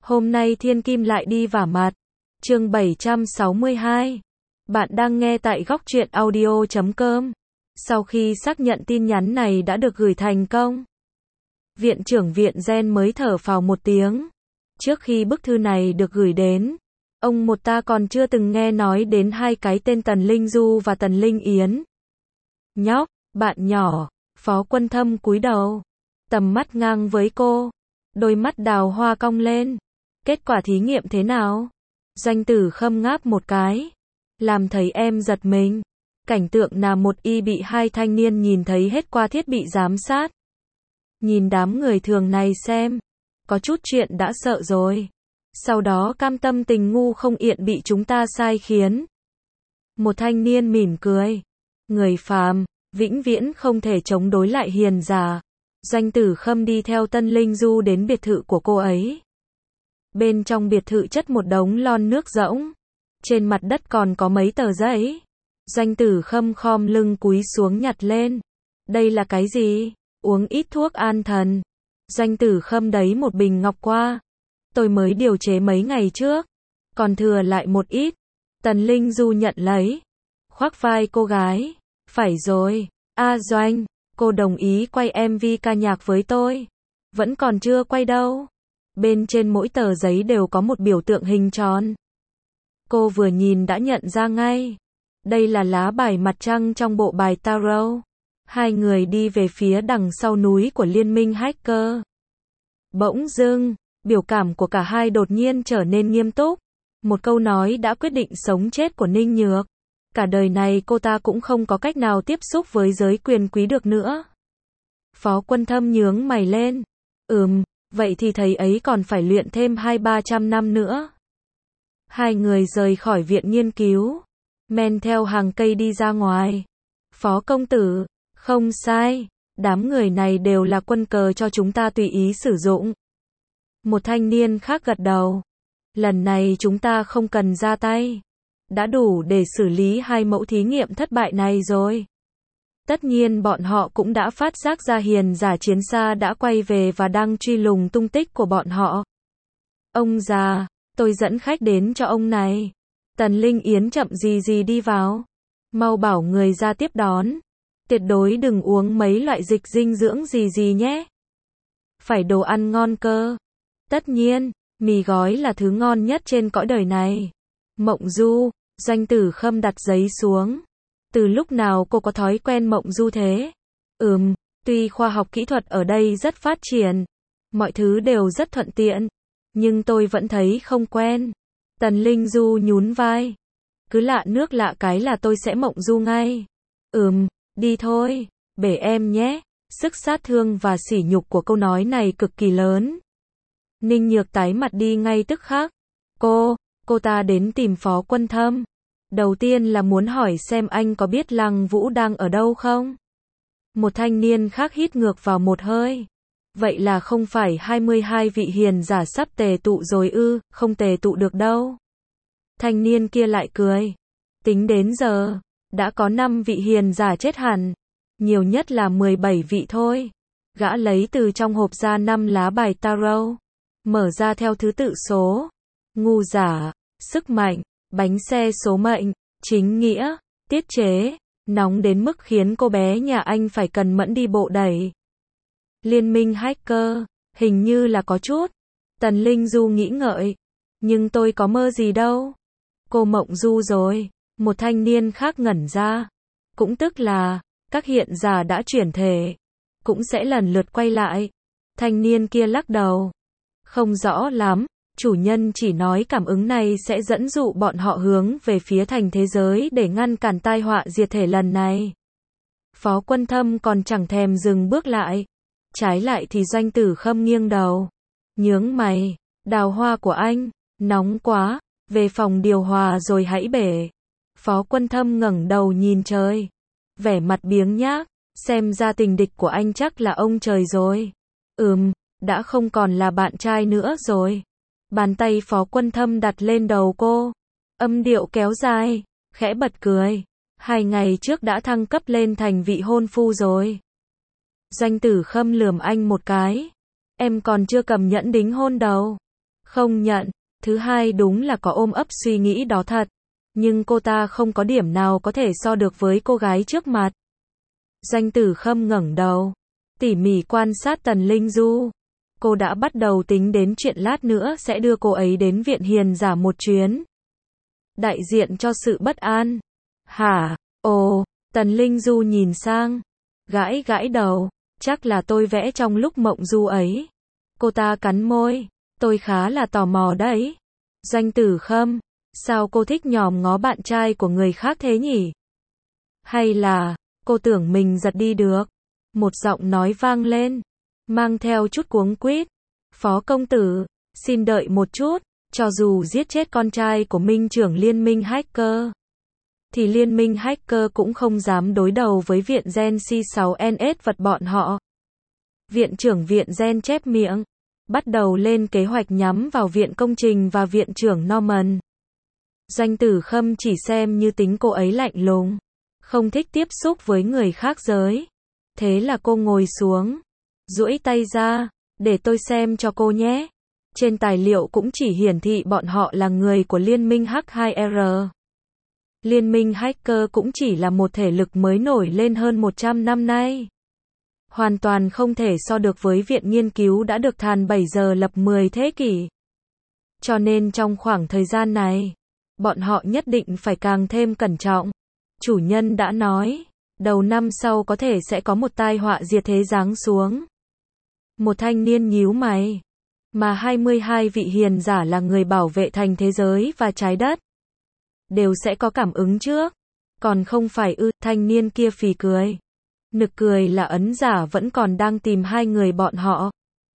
Hôm nay thiên kim lại đi vả mặt. Chương 762. Bạn đang nghe tại góc truyện audio.com. Sau khi xác nhận tin nhắn này đã được gửi thành công, Viện trưởng Viện Gen mới thở phào một tiếng. Trước khi bức thư này được gửi đến, ông một ta còn chưa từng nghe nói đến hai cái tên Tần Linh Du và Tần Linh Yến. Nhóc, bạn nhỏ, Phó Quân Thâm cúi đầu, tầm mắt ngang với cô, đôi mắt đào hoa cong lên. Kết quả thí nghiệm thế nào? Doanh Tử Khâm ngáp một cái, làm thấy em giật mình. Cảnh tượng là một y bị hai thanh niên nhìn thấy hết qua thiết bị giám sát. Nhìn đám người thường này xem, có chút chuyện đã sợ rồi. Sau đó cam tâm tình ngu không yên bị chúng ta sai khiến. Một thanh niên mỉm cười. Người phàm, vĩnh viễn không thể chống đối lại hiền giả. Doanh Tử Khâm đi theo Tân Linh Du đến biệt thự của cô ấy. Bên trong biệt thự chất một đống lon nước rỗng. Trên mặt đất còn có mấy tờ giấy. Doanh Tử Khâm khom lưng cúi xuống nhặt lên. Đây là cái gì? Uống ít thuốc an thần. Doanh Tử Khâm đấy một bình ngọc qua. Tôi mới điều chế mấy ngày trước. Còn thừa lại một ít. Tần Linh Du nhận lấy. Khoác vai cô gái. Phải rồi. Doanh, cô đồng ý quay MV ca nhạc với tôi. Vẫn còn chưa quay đâu. Bên trên mỗi tờ giấy đều có một biểu tượng hình tròn. Cô vừa nhìn đã nhận ra ngay. Đây là lá bài mặt trăng trong bộ bài tarot. Hai người đi về phía đằng sau núi của liên minh hacker. Bỗng dưng, biểu cảm của cả hai đột nhiên trở nên nghiêm túc. Một câu nói đã quyết định sống chết của Ninh Nhược. Cả đời này cô ta cũng không có cách nào tiếp xúc với giới quyền quý được nữa. Phó Quân Thâm nhướng mày lên. Vậy thì thầy ấy còn phải luyện thêm 200-300 năm nữa. Hai người rời khỏi viện nghiên cứu, men theo hàng cây đi ra ngoài. Phó công tử, không sai, đám người này đều là quân cờ cho chúng ta tùy ý sử dụng. Một thanh niên khác gật đầu. Lần này chúng ta không cần ra tay. Đã đủ để xử lý hai mẫu thí nghiệm thất bại này rồi. Tất nhiên bọn họ cũng đã phát giác ra hiền giả chiến xa đã quay về và đang truy lùng tung tích của bọn họ. Ông già, tôi dẫn khách đến cho ông này. Tần Linh Yến chậm gì đi vào. Mau bảo người ra tiếp đón. Tuyệt đối đừng uống mấy loại dịch dinh dưỡng gì nhé. Phải đồ ăn ngon cơ. Tất nhiên, mì gói là thứ ngon nhất trên cõi đời này. Mộng du, Doanh Tử Khâm đặt giấy xuống. Từ lúc nào cô có thói quen mộng du thế? Tuy khoa học kỹ thuật ở đây rất phát triển, mọi thứ đều rất thuận tiện, nhưng tôi vẫn thấy không quen. Tần Linh Du nhún vai. Cứ lạ nước lạ cái là tôi sẽ mộng du ngay. Đi thôi, bể em nhé. Sức sát thương và sỉ nhục của câu nói này cực kỳ lớn. Ninh Nhược tái mặt đi ngay tức khắc. Cô ta đến tìm Phó Quân Thâm. Đầu tiên là muốn hỏi xem anh có biết Lăng Vũ đang ở đâu không? Một thanh niên khác hít ngược vào một hơi. Vậy là không phải 22 vị hiền giả sắp tề tụ rồi ư? Không tề tụ được đâu. Thanh niên kia lại cười. Tính đến giờ, đã có 5 vị hiền giả chết hẳn. Nhiều nhất là 17 vị thôi. Gã lấy từ trong hộp ra 5 lá bài tarot. Mở ra theo thứ tự số. Ngu giả, sức mạnh, bánh xe số mệnh, chính nghĩa, tiết chế, nóng đến mức khiến cô bé nhà anh phải cần mẫn đi bộ đẩy. Liên minh hacker, hình như là có chút. Tần Linh Du nghĩ ngợi. Nhưng tôi có mơ gì đâu. Cô mộng du rồi. Một thanh niên khác ngẩn ra. Cũng tức là, các hiện giả đã chuyển thể, cũng sẽ lần lượt quay lại. Thanh niên kia lắc đầu. Không rõ lắm. Chủ nhân chỉ nói cảm ứng này sẽ dẫn dụ bọn họ hướng về phía thành thế giới để ngăn cản tai họa diệt thể lần này. Phó Quân Thâm còn chẳng thèm dừng bước lại. Trái lại thì Doanh Tử Khâm nghiêng đầu. Nhướng mày. Đào hoa của anh, nóng quá. Về phòng điều hòa rồi hãy bể. Phó Quân Thâm ngẩng đầu nhìn trời. Vẻ mặt biếng nhác. Xem ra tình địch của anh chắc là ông trời rồi. Đã không còn là bạn trai nữa rồi. Bàn tay Phó Quân Thâm đặt lên đầu cô. Âm điệu kéo dài, khẽ bật cười. 2 ngày trước đã thăng cấp lên thành vị hôn phu rồi. Doanh Tử Khâm lườm anh một cái. Em còn chưa cầm nhẫn đính hôn đâu. Không nhận. Thứ hai đúng là có ôm ấp suy nghĩ đó thật. Nhưng cô ta không có điểm nào có thể so được với cô gái trước mặt. Doanh Tử Khâm ngẩng đầu, tỉ mỉ quan sát Tần Linh Du. Cô đã bắt đầu tính đến chuyện lát nữa sẽ đưa cô ấy đến viện hiền giả một chuyến. Đại diện cho sự bất an. Hả? Ồ, Tần Linh Du nhìn sang, gãi gãi đầu, chắc là tôi vẽ trong lúc mộng du ấy. Cô ta cắn môi, tôi khá là tò mò đấy. Doanh Tử Khâm, sao cô thích nhòm ngó bạn trai của người khác thế nhỉ? Hay là, cô tưởng mình giật đi được? Một giọng nói vang lên, mang theo chút cuống quýt. Phó công tử, xin đợi một chút, cho dù giết chết con trai của minh trưởng liên minh hacker, thì liên minh hacker cũng không dám đối đầu với viện gen C6NS vật bọn họ. Viện trưởng viện gen chép miệng, bắt đầu lên kế hoạch nhắm vào viện công trình và viện trưởng Norman. Doanh Tử Khâm chỉ xem như tính cô ấy lạnh lùng, không thích tiếp xúc với người khác giới. Thế là cô ngồi xuống, duỗi tay ra, để tôi xem cho cô nhé. Trên tài liệu cũng chỉ hiển thị bọn họ là người của liên minh H2R. Liên minh hacker cũng chỉ là một thể lực mới nổi lên hơn 100 năm nay. Hoàn toàn không thể so được với viện nghiên cứu đã được thàn 7 giờ lập 10 thế kỷ. Cho nên trong khoảng thời gian này, bọn họ nhất định phải càng thêm cẩn trọng. Chủ nhân đã nói, đầu năm sau có thể sẽ có một tai họa diệt thế giáng xuống. Một thanh niên nhíu mày. Mà 22 vị hiền giả là người bảo vệ thành thế giới và trái đất. Đều sẽ có cảm ứng trước. Còn không phải ư, thanh niên kia phì cười. Nực cười là ấn giả vẫn còn đang tìm hai người bọn họ.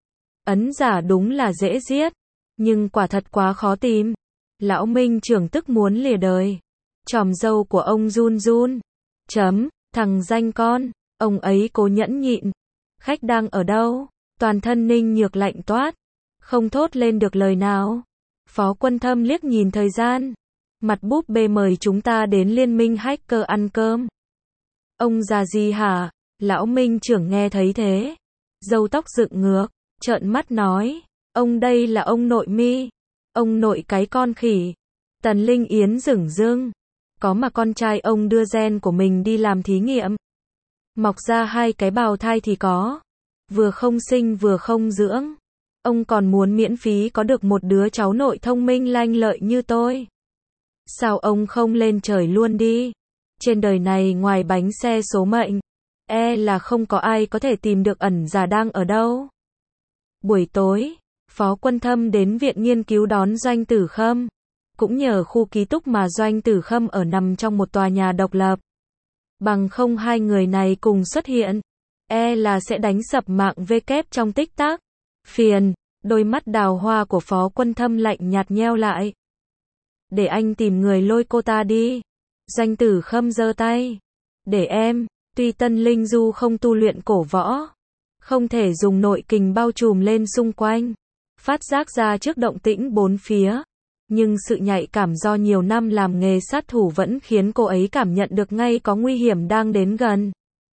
Ấn giả đúng là dễ giết. Nhưng quả thật quá khó tìm. Lão Minh trưởng tức muốn lìa đời. Tròm dâu của ông run run. Thằng danh con. Ông ấy cố nhẫn nhịn. Khách đang ở đâu? Toàn thân Ninh Nhược lạnh toát. Không thốt lên được lời nào. Phó Quân Thâm liếc nhìn thời gian. Mặt búp bê mời chúng ta đến liên minh hacker ăn cơm. Ông già gì hả? Lão Minh trưởng nghe thấy thế. Râu tóc dựng ngược, trợn mắt nói. Ông đây là ông nội mi. Ông nội cái con khỉ. Tần Linh Yến dửng dưng. Có mà con trai ông đưa gen của mình đi làm thí nghiệm. Mọc ra hai cái bào thai thì có. Vừa không sinh vừa không dưỡng. Ông còn muốn miễn phí có được một đứa cháu nội thông minh lanh lợi như tôi. Sao ông không lên trời luôn đi? Trên đời này ngoài bánh xe số mệnh, là không có ai có thể tìm được ẩn giả đang ở đâu. Buổi tối, Phó Quân Thâm đến viện nghiên cứu đón Doanh Tử Khâm. Cũng nhờ khu ký túc mà Doanh Tử Khâm ở nằm trong một tòa nhà độc lập. Bằng không hai người này cùng xuất hiện, là sẽ đánh sập mạng WC trong tích tắc. Phiền, đôi mắt đào hoa của Phó Quân Thâm lạnh nhạt nheo lại. Để anh tìm người lôi cô ta đi. Doanh Tử Khâm giơ tay. Để em, tuy Tân Linh Du không tu luyện cổ võ, không thể dùng nội kình bao trùm lên xung quanh, phát giác ra trước động tĩnh bốn phía. Nhưng sự nhạy cảm do nhiều năm làm nghề sát thủ vẫn khiến cô ấy cảm nhận được ngay có nguy hiểm đang đến gần.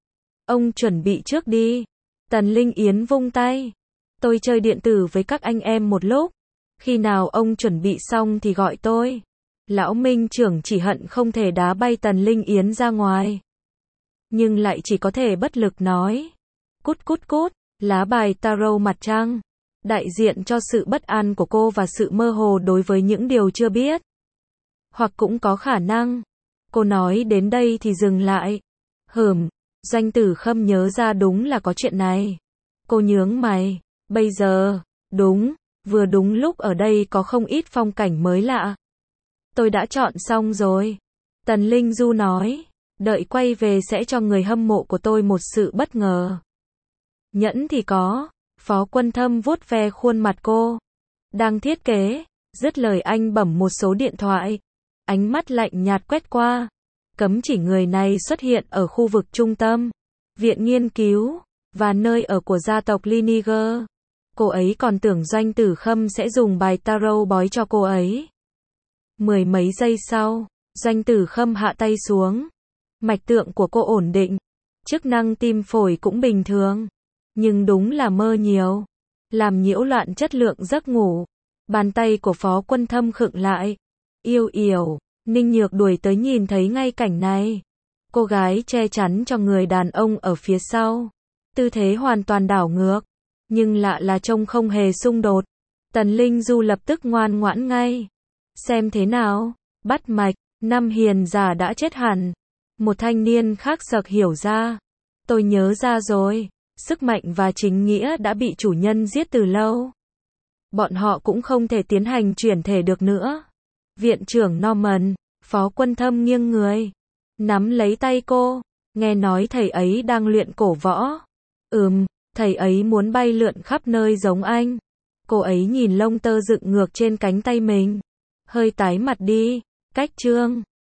Ông chuẩn bị trước đi. Tần Linh Yến vung tay. Tôi chơi điện tử với các anh em một lúc. Khi nào ông chuẩn bị xong thì gọi tôi. Lão Minh trưởng chỉ hận không thể đá bay Tần Linh Yến ra ngoài. Nhưng lại chỉ có thể bất lực nói. Cút cút cút, lá bài tarot mặt trăng. Đại diện cho sự bất an của cô và sự mơ hồ đối với những điều chưa biết. Hoặc cũng có khả năng. Cô nói đến đây thì dừng lại. Doanh Tử Khâm nhớ ra đúng là có chuyện này. Cô nhướng mày. Bây giờ, vừa đúng lúc ở đây có không ít phong cảnh mới lạ. Tôi đã chọn xong rồi. Tần Linh Du nói. Đợi quay về sẽ cho người hâm mộ của tôi một sự bất ngờ. Nhẫn thì có. Phó Quân Thâm vuốt ve khuôn mặt cô. Đang thiết kế. Dứt lời anh bấm một số điện thoại. Ánh mắt lạnh nhạt quét qua. Cấm chỉ người này xuất hiện ở khu vực trung tâm, viện nghiên cứu, và nơi ở của gia tộc Liniger. Cô ấy còn tưởng Doanh Tử Khâm sẽ dùng bài tarot bói cho cô ấy. Mười mấy giây sau, Doanh Tử Khâm hạ tay xuống. Mạch tượng của cô ổn định. Chức năng tim phổi cũng bình thường. Nhưng đúng là mơ nhiều. Làm nhiễu loạn chất lượng giấc ngủ. Bàn tay của Phó Quân Thâm khựng lại. Yêu Yểu, Ninh Nhược đuổi tới nhìn thấy ngay cảnh này. Cô gái che chắn cho người đàn ông ở phía sau. Tư thế hoàn toàn đảo ngược. Nhưng lạ là trông không hề xung đột. Tần Linh Du lập tức ngoan ngoãn ngay. Xem thế nào? Bắt mạch, năm hiền giả đã chết hẳn. Một thanh niên khác sực hiểu ra. Tôi nhớ ra rồi. Sức mạnh và chính nghĩa đã bị chủ nhân giết từ lâu. Bọn họ cũng không thể tiến hành chuyển thể được nữa. Viện trưởng Norman, Phó Quân Thâm nghiêng người. Nắm lấy tay cô. Nghe nói thầy ấy đang luyện cổ võ. Thầy ấy muốn bay lượn khắp nơi giống anh. Cô ấy nhìn lông tơ dựng ngược trên cánh tay mình. Hơi tái mặt đi. Cách chương